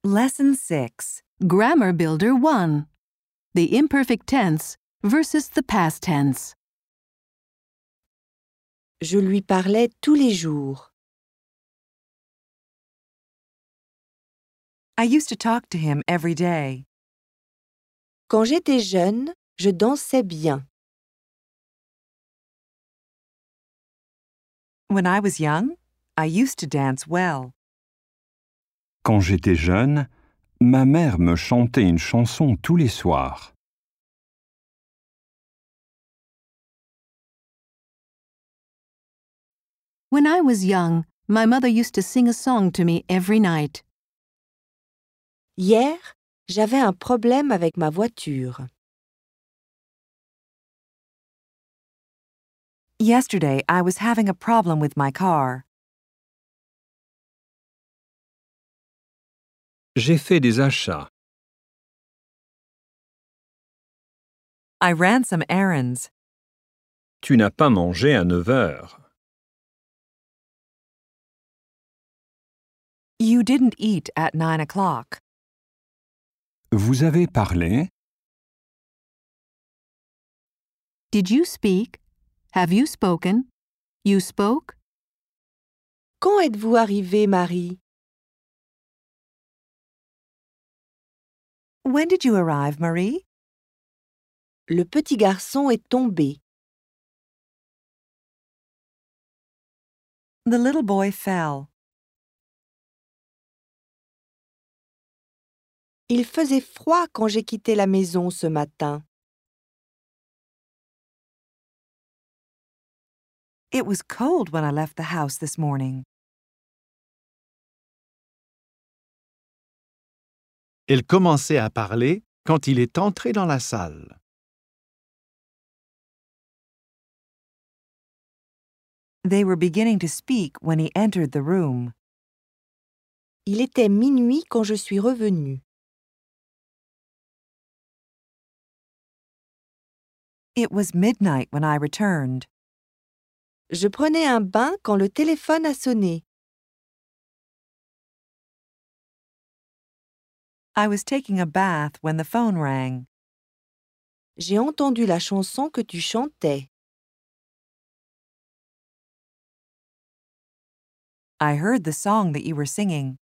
Lesson 6. Grammar Builder 1. The imperfect tense versus the past tense. Je lui parlais tous les jours. I used to talk to him every day. Quand j'étais jeune, je dansais bien. When I was young, I used to dance well. Quand j'étais jeune, ma mère me chantait une chanson tous les soirs. When I was young, my mother used to sing a song to me every night. Hier, j'avais un problème avec ma voiture. Yesterday, I was having a problem with my car. J'ai fait des achats. I ran some errands. Tu n'as pas mangé à 9 heures. You didn't eat at 9 o'clock. Vous avez parlé? Did you speak? Have you spoken? You spoke? Quand êtes-vous arrivée, Marie? When did you arrive, Marie? Le petit garçon est tombé. The little boy fell. Il faisait froid quand j'ai quitté la maison ce matin. It was cold when I left the house this morning. Elle commençait à parler quand il est entré dans la salle. They were beginning to speak when he entered the room. Il était minuit quand je suis revenue. It was midnight when I returned. Je prenais un bain quand le téléphone a sonné. I was taking a bath when the phone rang. J'ai entendu la chanson que tu chantais. I heard the song that you were singing.